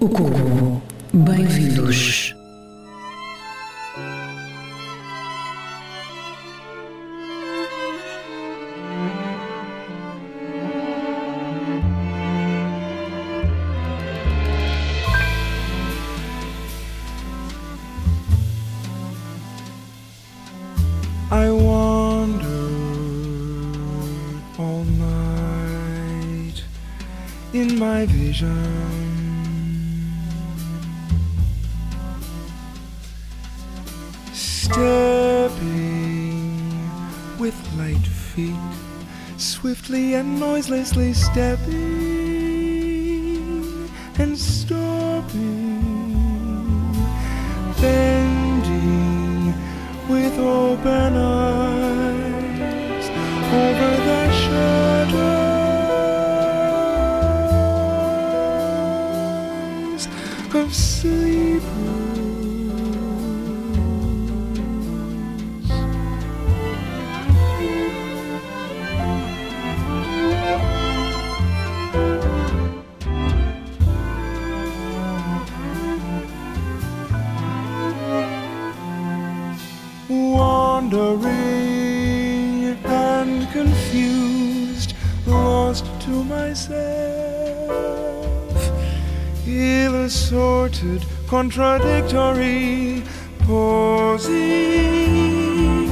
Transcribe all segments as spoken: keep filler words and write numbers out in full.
O Cubo. Bem-vindos. I wandered all night in my vision, stepping with light feet, swiftly and noiselessly stepping and stopping, bending with open eyes over the shadows of sleepers. Wandering and confused, lost to myself, ill-assorted, contradictory, posing,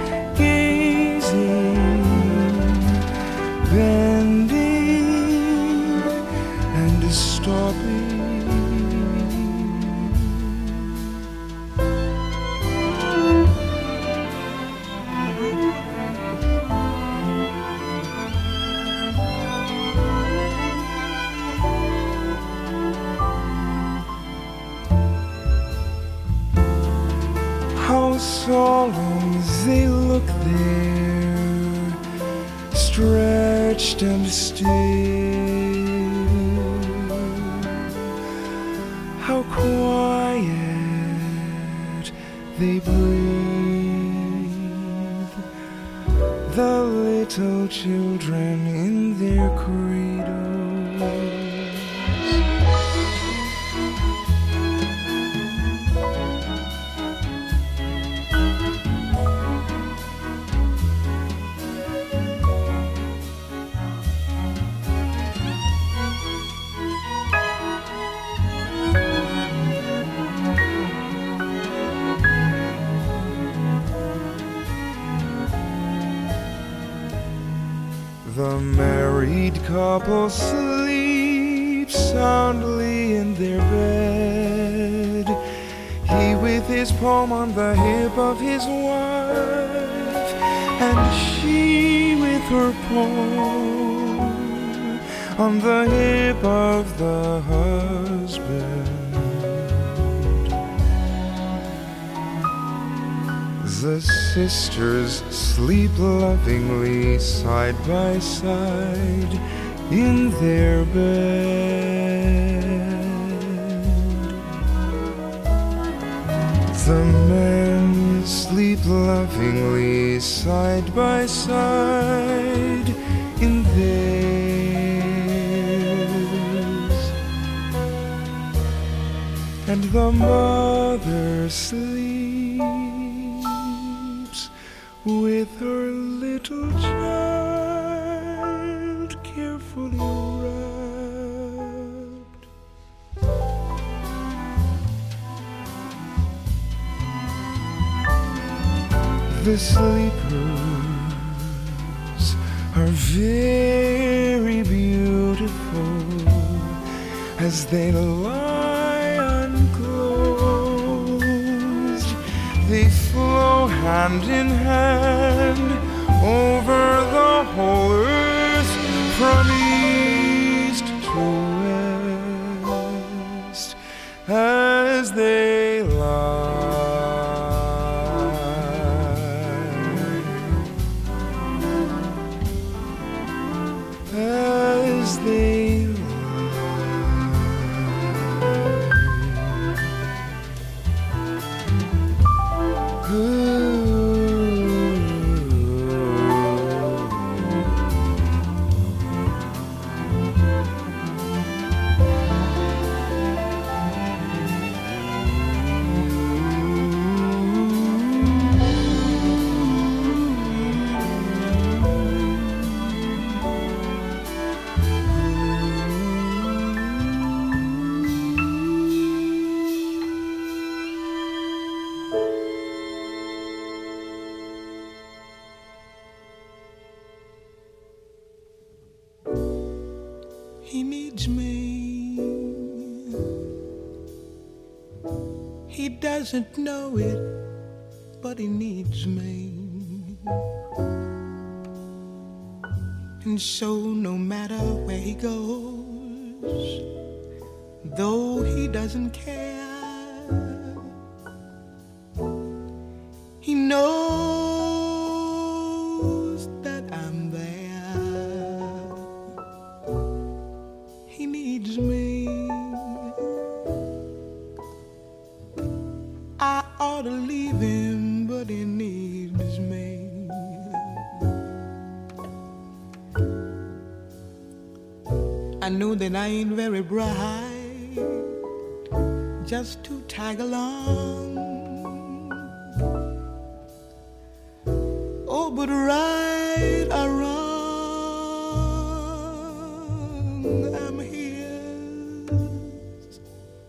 gazing, bending, and stopping. How solemn they look there, stretched and still. How quiet they breathe, the little children in their cradles. The married couple sleep soundly in their bed, he with his palm on the hip of his wife, and she with her palm on the hip of the husband. The sisters sleep lovingly side by side in their bed. The men sleep lovingly side by side in theirs, and the mother sleeps with her little child carefully wrapped. The sleepers are very beautiful as they lie unclosed. They flow hand in hand over the whole earth from east to west as they lie, as they lie. Ooh. he needs me. He doesn't know it, but he needs me. And so no matter where he goes, though he doesn't care, he knows that I'm there. He needs me. I ought to leave him, but he needs me. I know that I ain't very bright, just to tag along. Oh, but right or wrong, I'm his,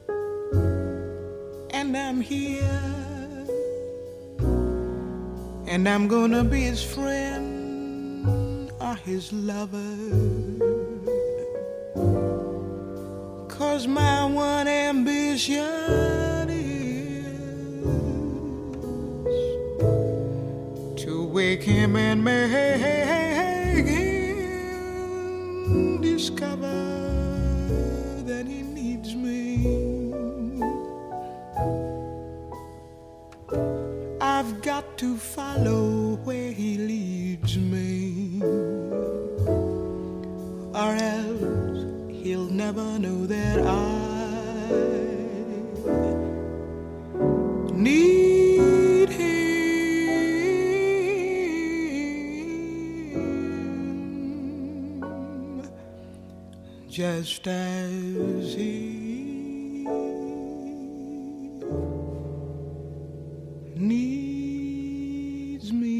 and I'm here, and I'm gonna be his friend or his lover. 'Cause my one ambition is to wake him and make him discover that he needs me. I've got to follow where he leads me, or else he'll never know that I need him just as he needs me.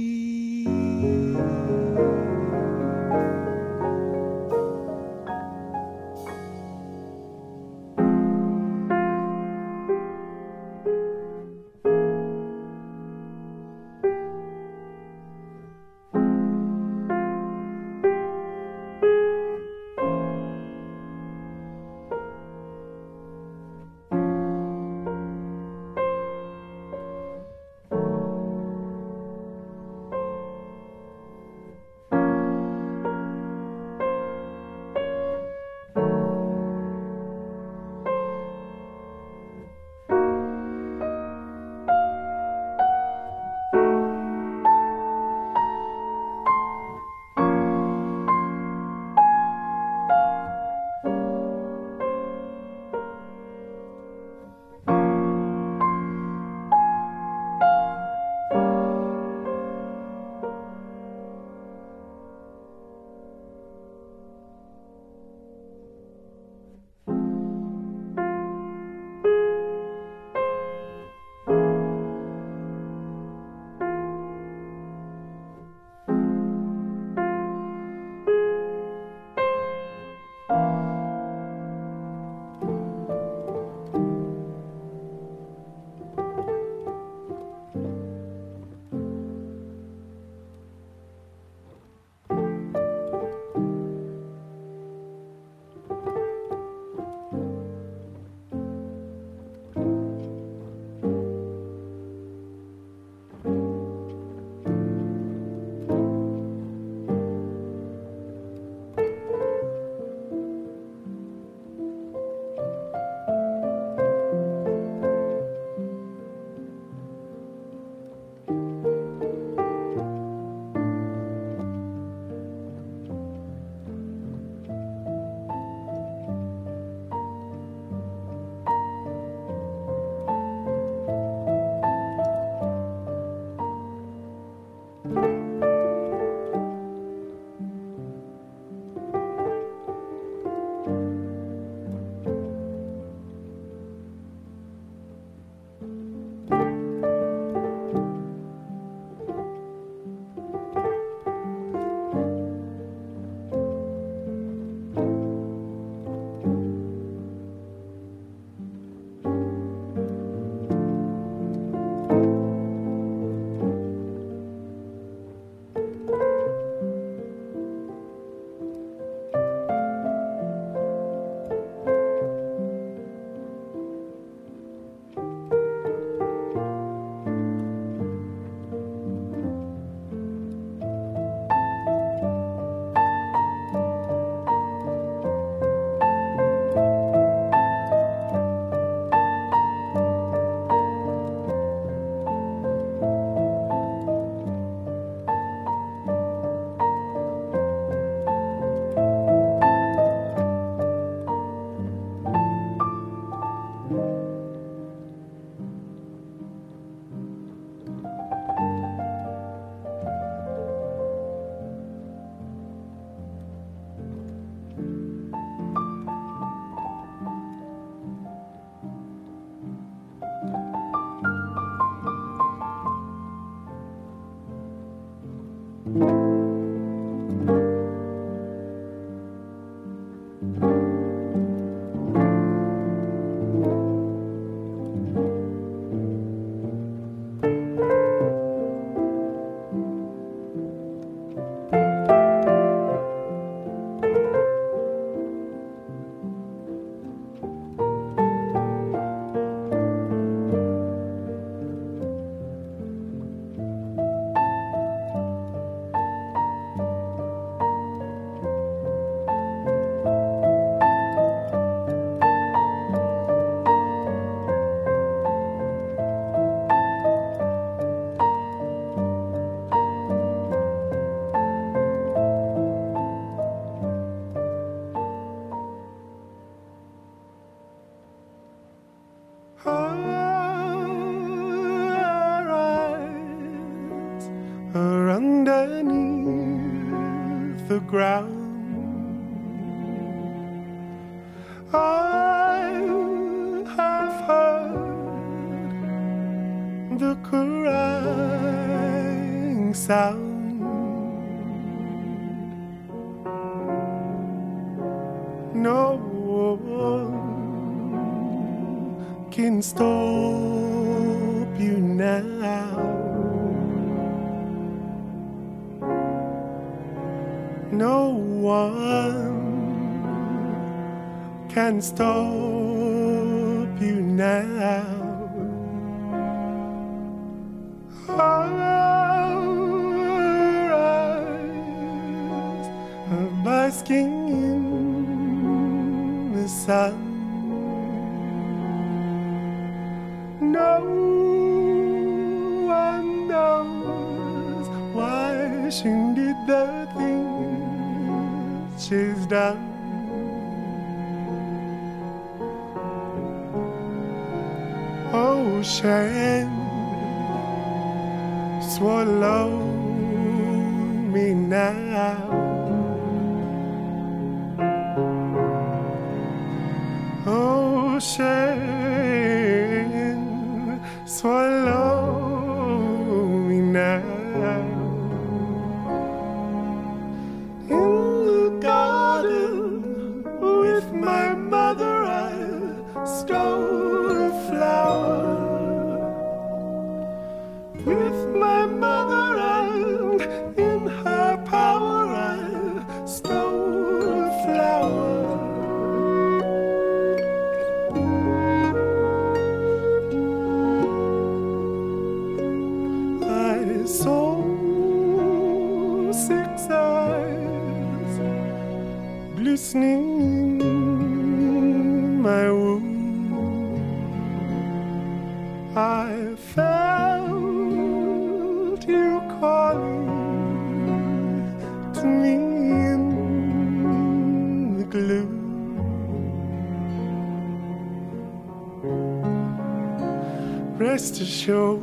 Rest assured,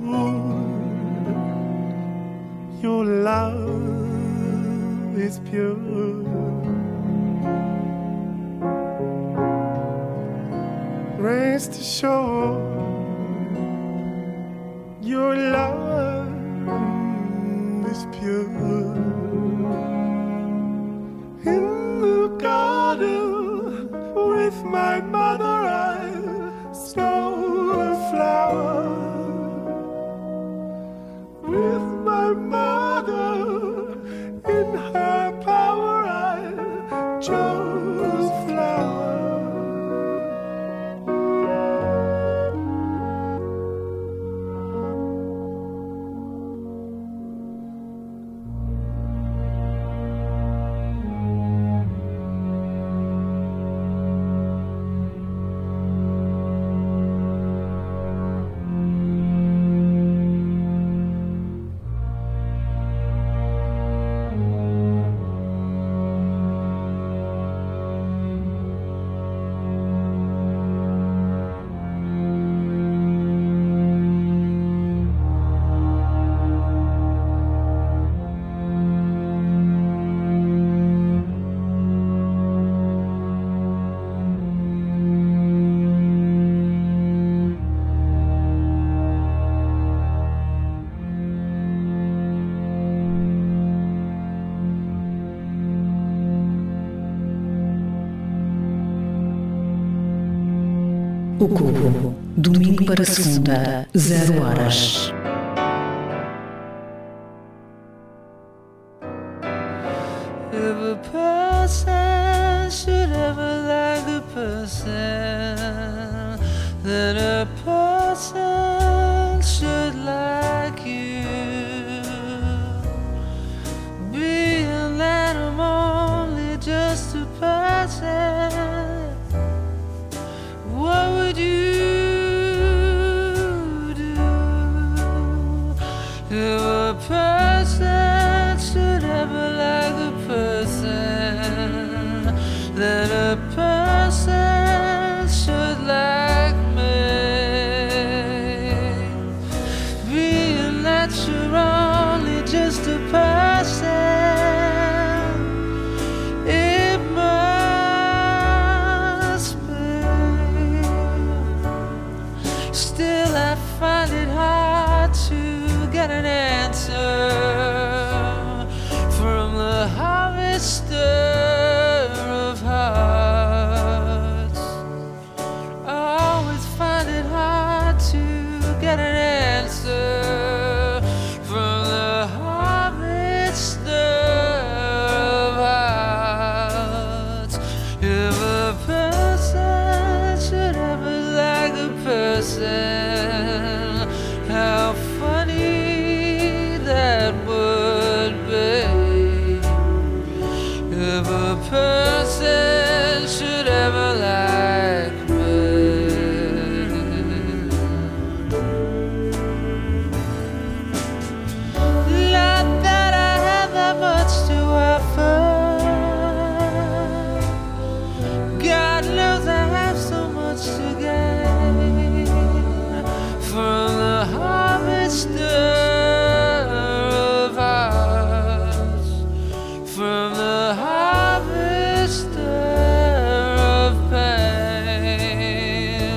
your love is pure. Rest assured, your love is pure. In the garden with my mother I stole a flower. With my mother in her power I chose flower. O Cubo, domingo para segunda, zero horas. If a person should ever like a person, then a person should like you. Being that I'm only just a person, what would you do if a person should ever like a person, then a person should like me? Being that you're only just a person, it must be. Still I find it hard to get an answer from the harvester of hearts. I always find it hard to get an answer from the harvester of hearts. If a person should ever like a person, how funny that would be. If a person should ever like me. Not that I have that much to offer. God knows I have so much to gain from the harvester of hearts, from the harvester of pain.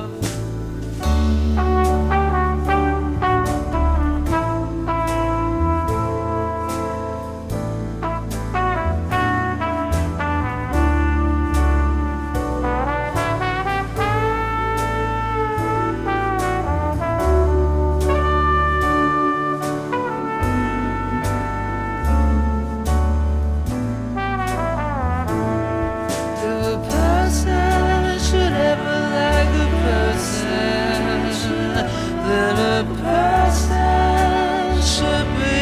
If a person should ever like a person, then a person should be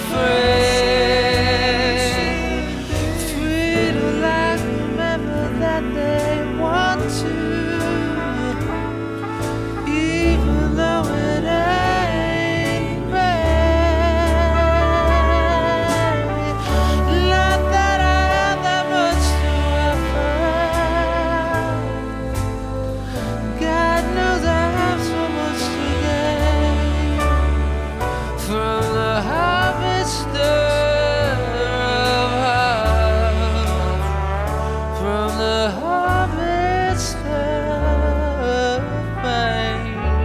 free. Free to like whomever that they want to, even though it ain't right. Not that I have that much to offer. God knows I have so much to gain from the harvester of hearts, from the harvester of pain.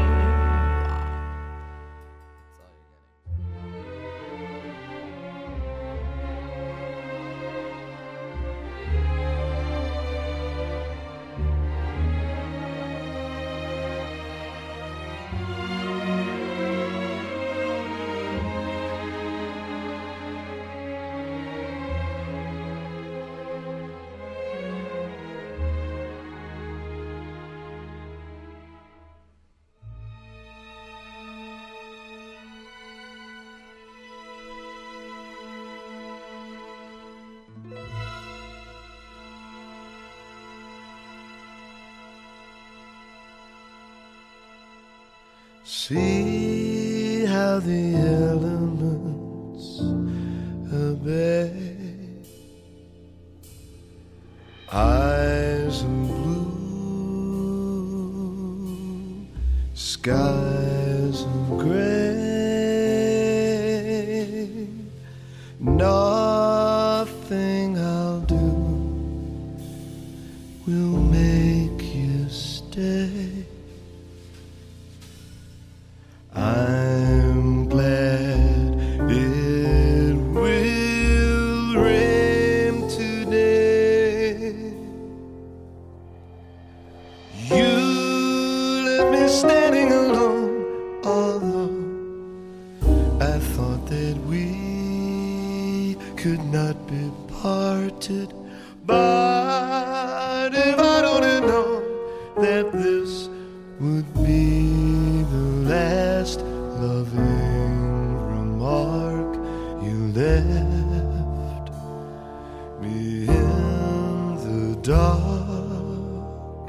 See how the elements obey. Eyes of blue, skies of gray. Nothing I'll do will make you stay. I'm glad it will rain today. You could not be parted. But if I'd only known that this would be the last loving remark you left me in the dark,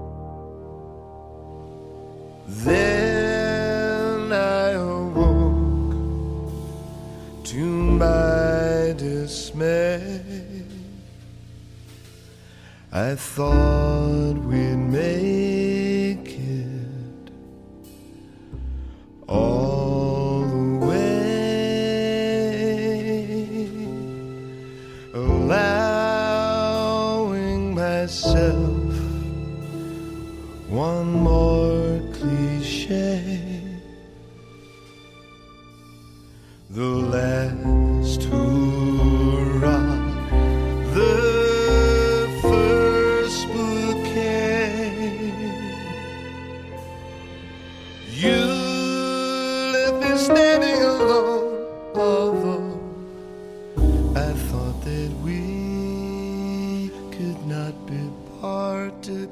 then I awoke to my dismay. I thought we'd make it all the way, allowing myself one more cliche, the last hurrah, the you left me standing alone, although I thought that we could not be parted.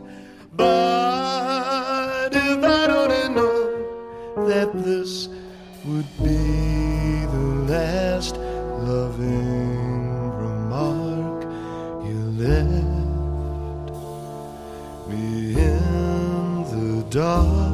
But if I'd only known that this would be the last loving remark you left me in the dark.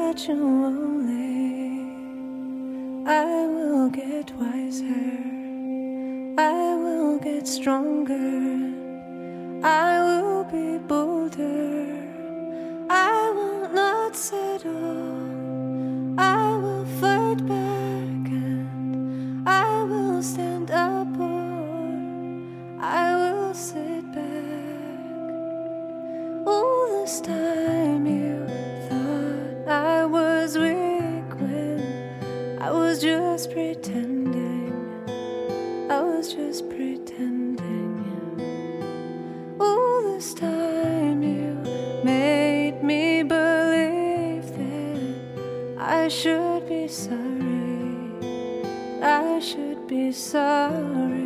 Gradually, I will get wiser, I will get stronger, I will be bolder, I will not settle, I will fight back and I will stand up or I will sit back. All this time you thought I was weak when I was just pretending, I was just pretending. All this time you made me believe that I should be sorry, I should be sorry.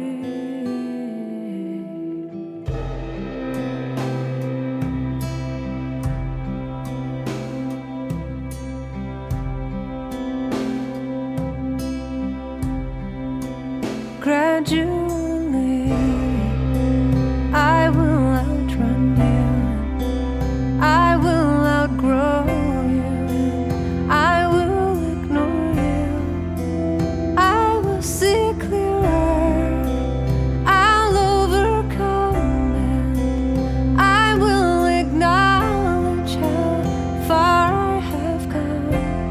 Gradually, I will outrun you, I will outgrow you, I will ignore you, I will see clearer, I'll overcome and I will acknowledge how far I have come.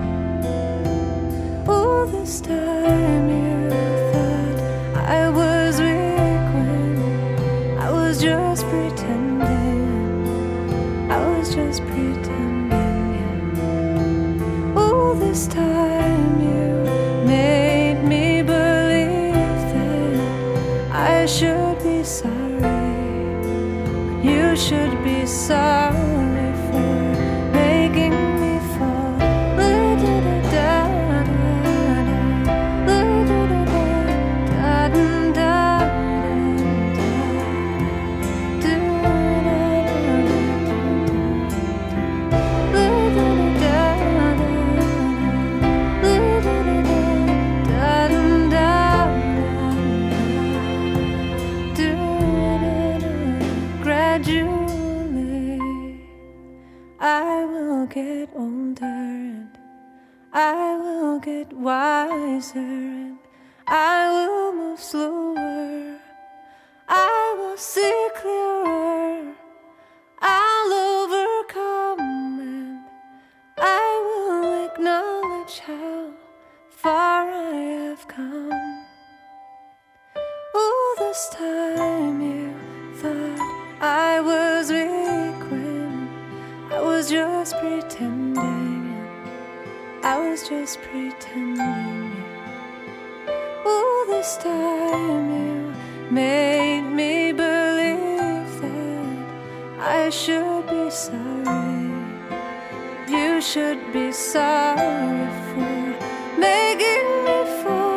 All this time you I was weak when I was just pretending, I was just pretending. All this time you made me believe that I should be sorry, you should be sorry for making me fall. Gradually, I will get older and I will get wiser and I will move slower, I will see clearer, I'll overcome and I will acknowledge how far I have come. All this time you thought I was weak when I was just pretending, I was just pretending. All this time you made me believe that I should be sorry, you should be sorry for making me fall.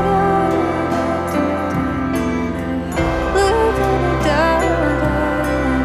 Da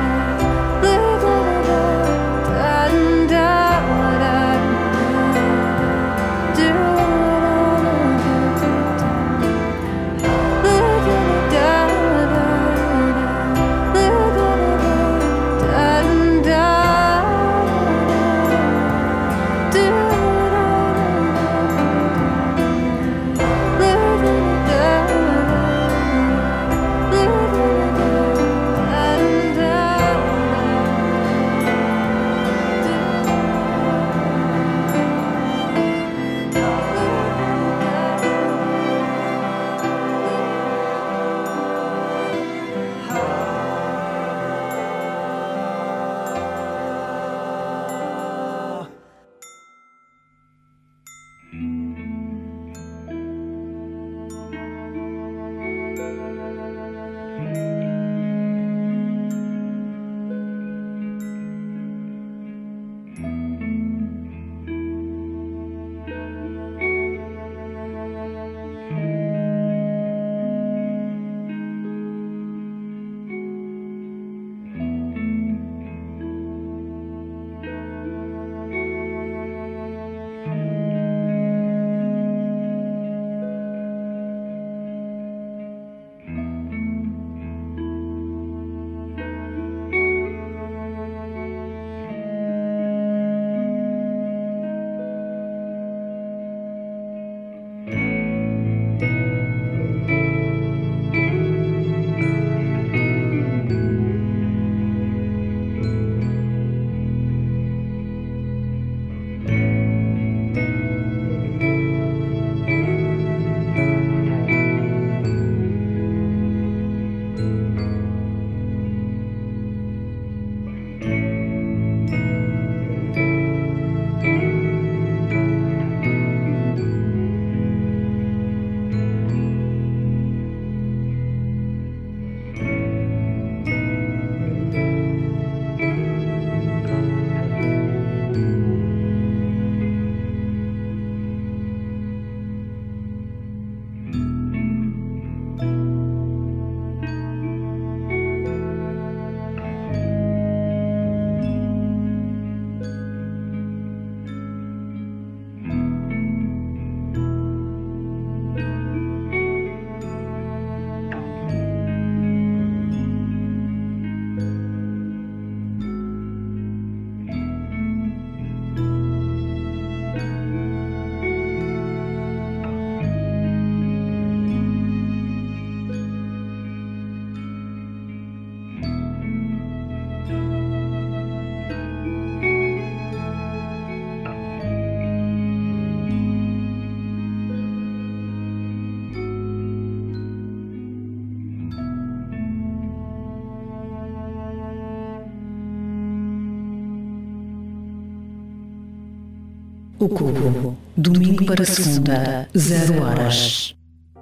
O Cubo, domingo para segunda, zero horas.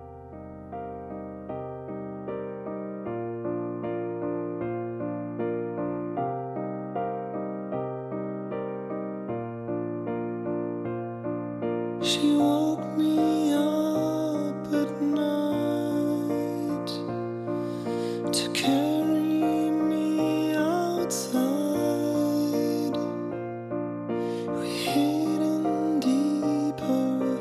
She woke me up at night to carry me outside. We hid in deeper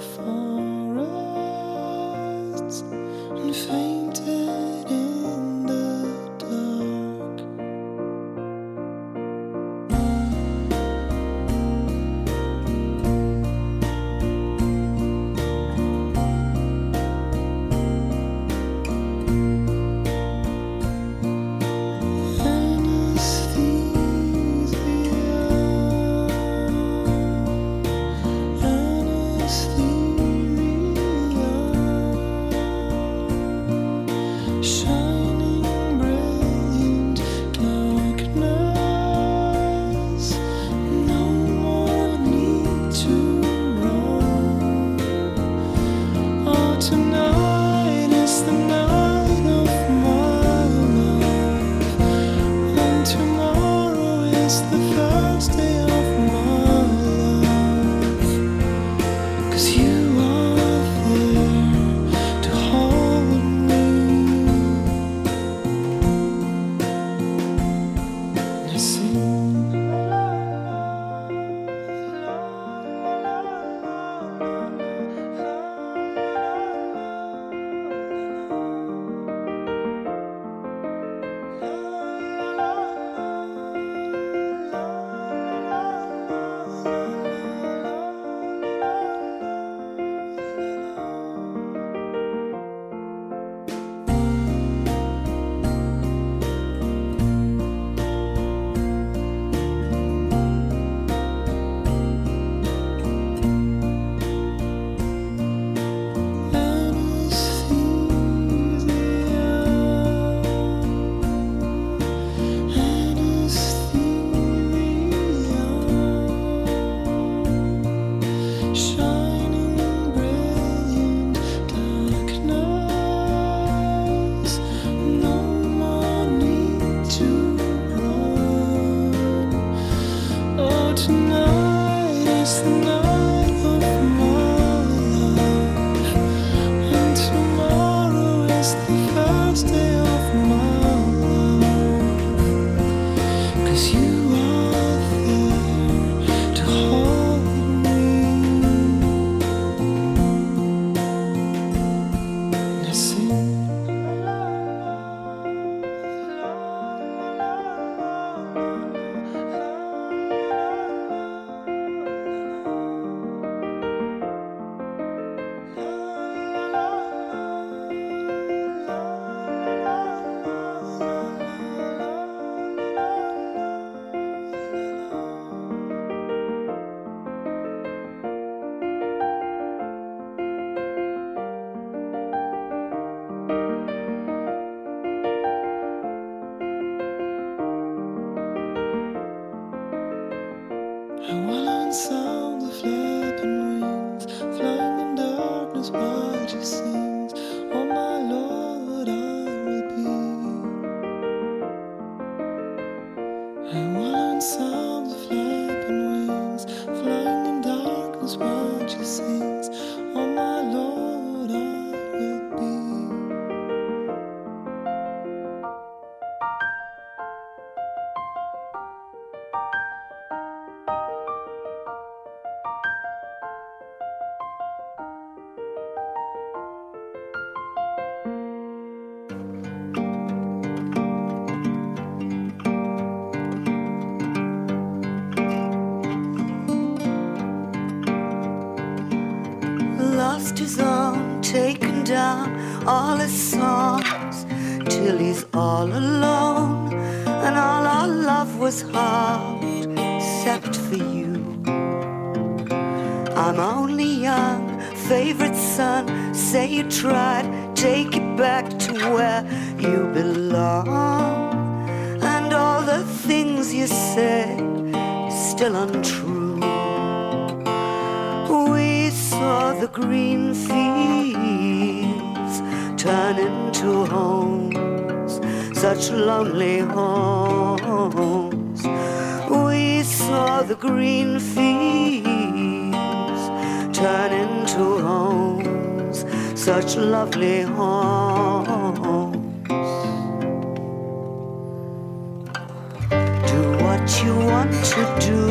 forests and fainted in the dark. Tonight is the night of my life, and tomorrow is the first day of my life. 'Cause you are there to hold me. And I sing. Tonight is the night of my life, and tomorrow is the first day of my life. 'Cause you are there to hold me. And I sing. And while I sound the flapping wings, flying in darkness while she sings, oh my Lord, I will be. And while I sound the flapping wings, flying in darkness while she sings, oh my Lord, I will be. Lost his own, taken down all his songs, till he's all alone, and all our love was hard, except for you. I'm only young, favorite son, say you tried, take it back to where you belong. And all the things you said, still untrue. saw the green fields turn into homes, such lonely homes. We saw the green fields turn into homes, such lovely homes. Do what you want to do.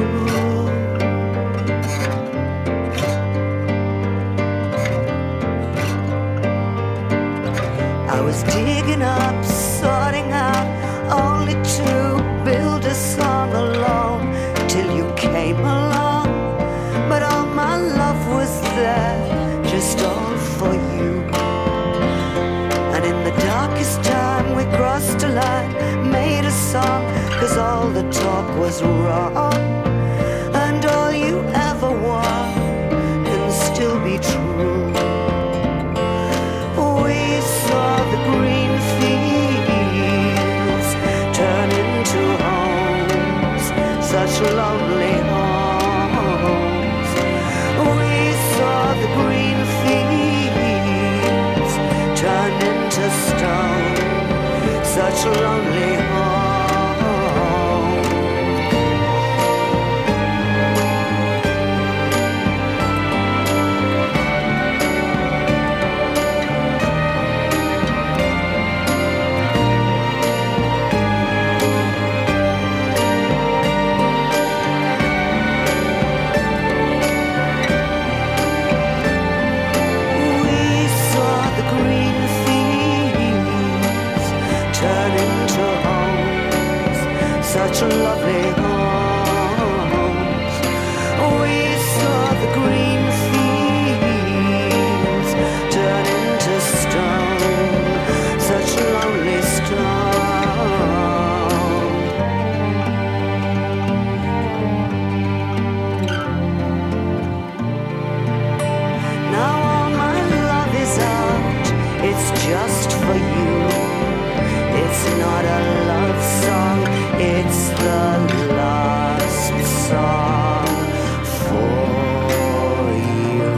I was digging up, sorting out, only to build a song alone till you came along. But all my love was there, just all for you. And in the darkest time we crossed a line, made a song, 'cause all the talk was wrong. And all you ever want can still be true. We saw the green fields turn into homes, such lonely homes. We saw the green fields turn into stone, such lonely homes. Such lovely homes. We saw the green fields turn into stone, such lonely stone. Now all my love is out, it's just for you. It's not a love song, it's the last song for you.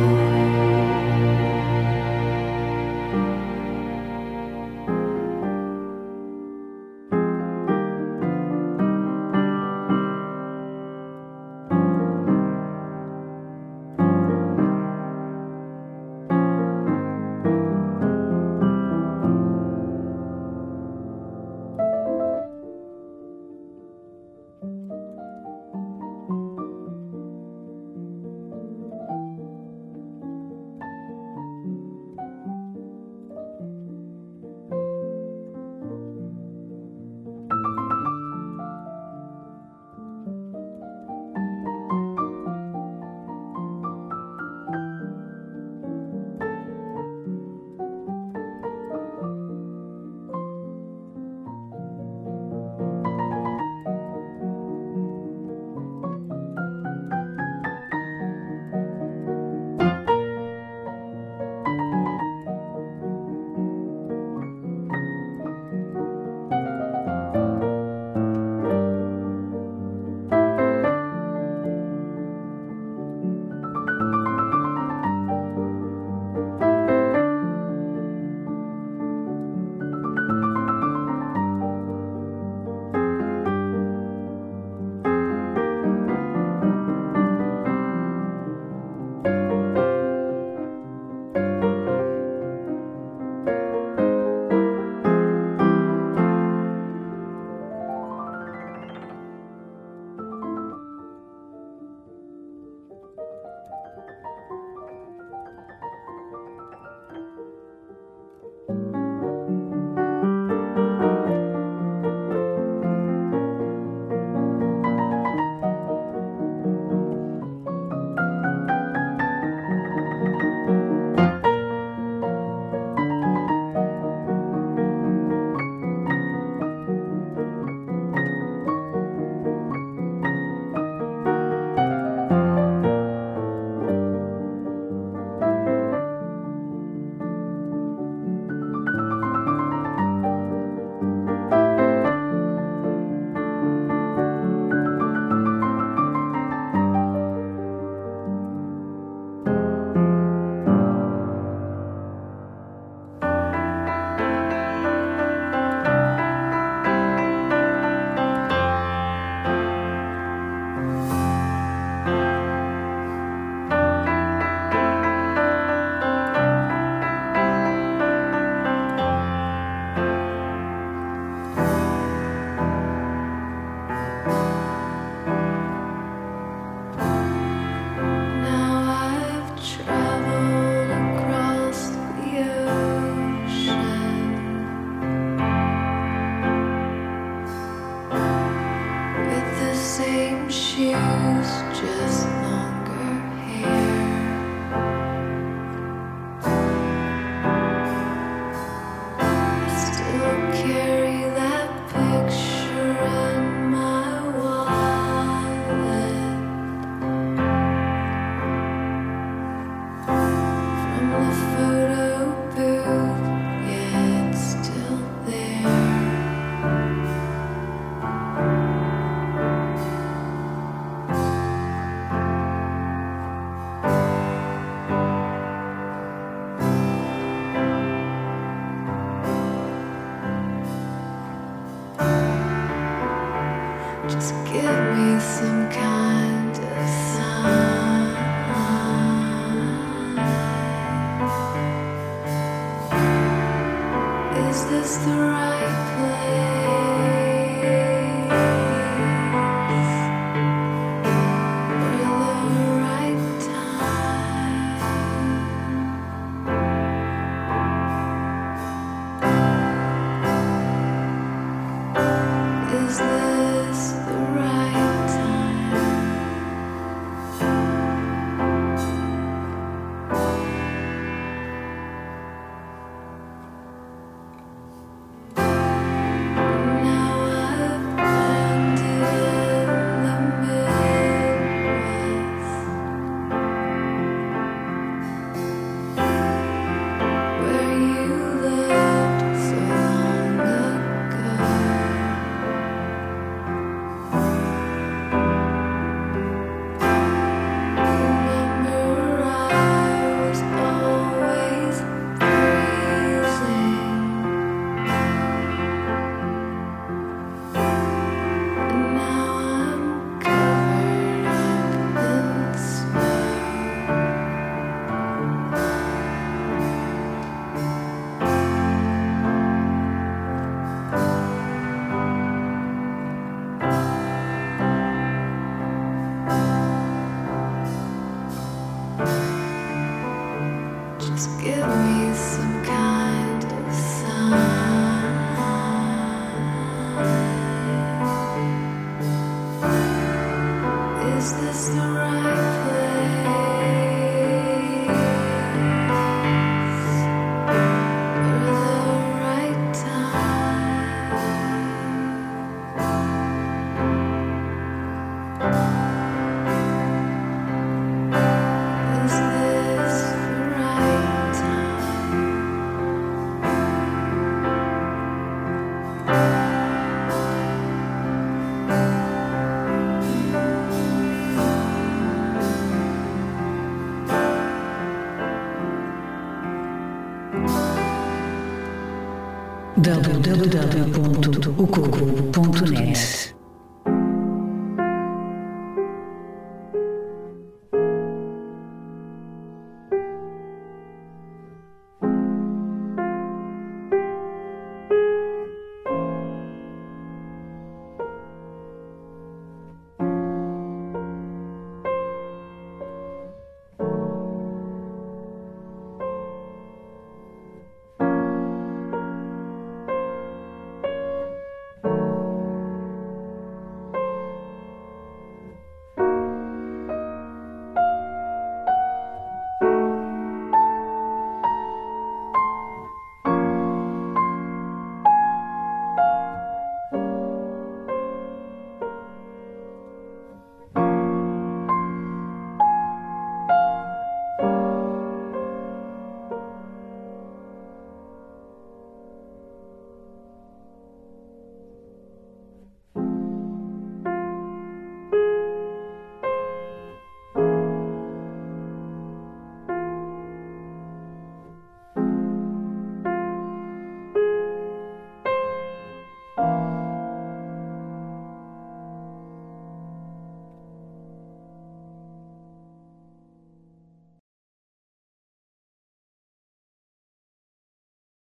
w w w ponto o coco ponto net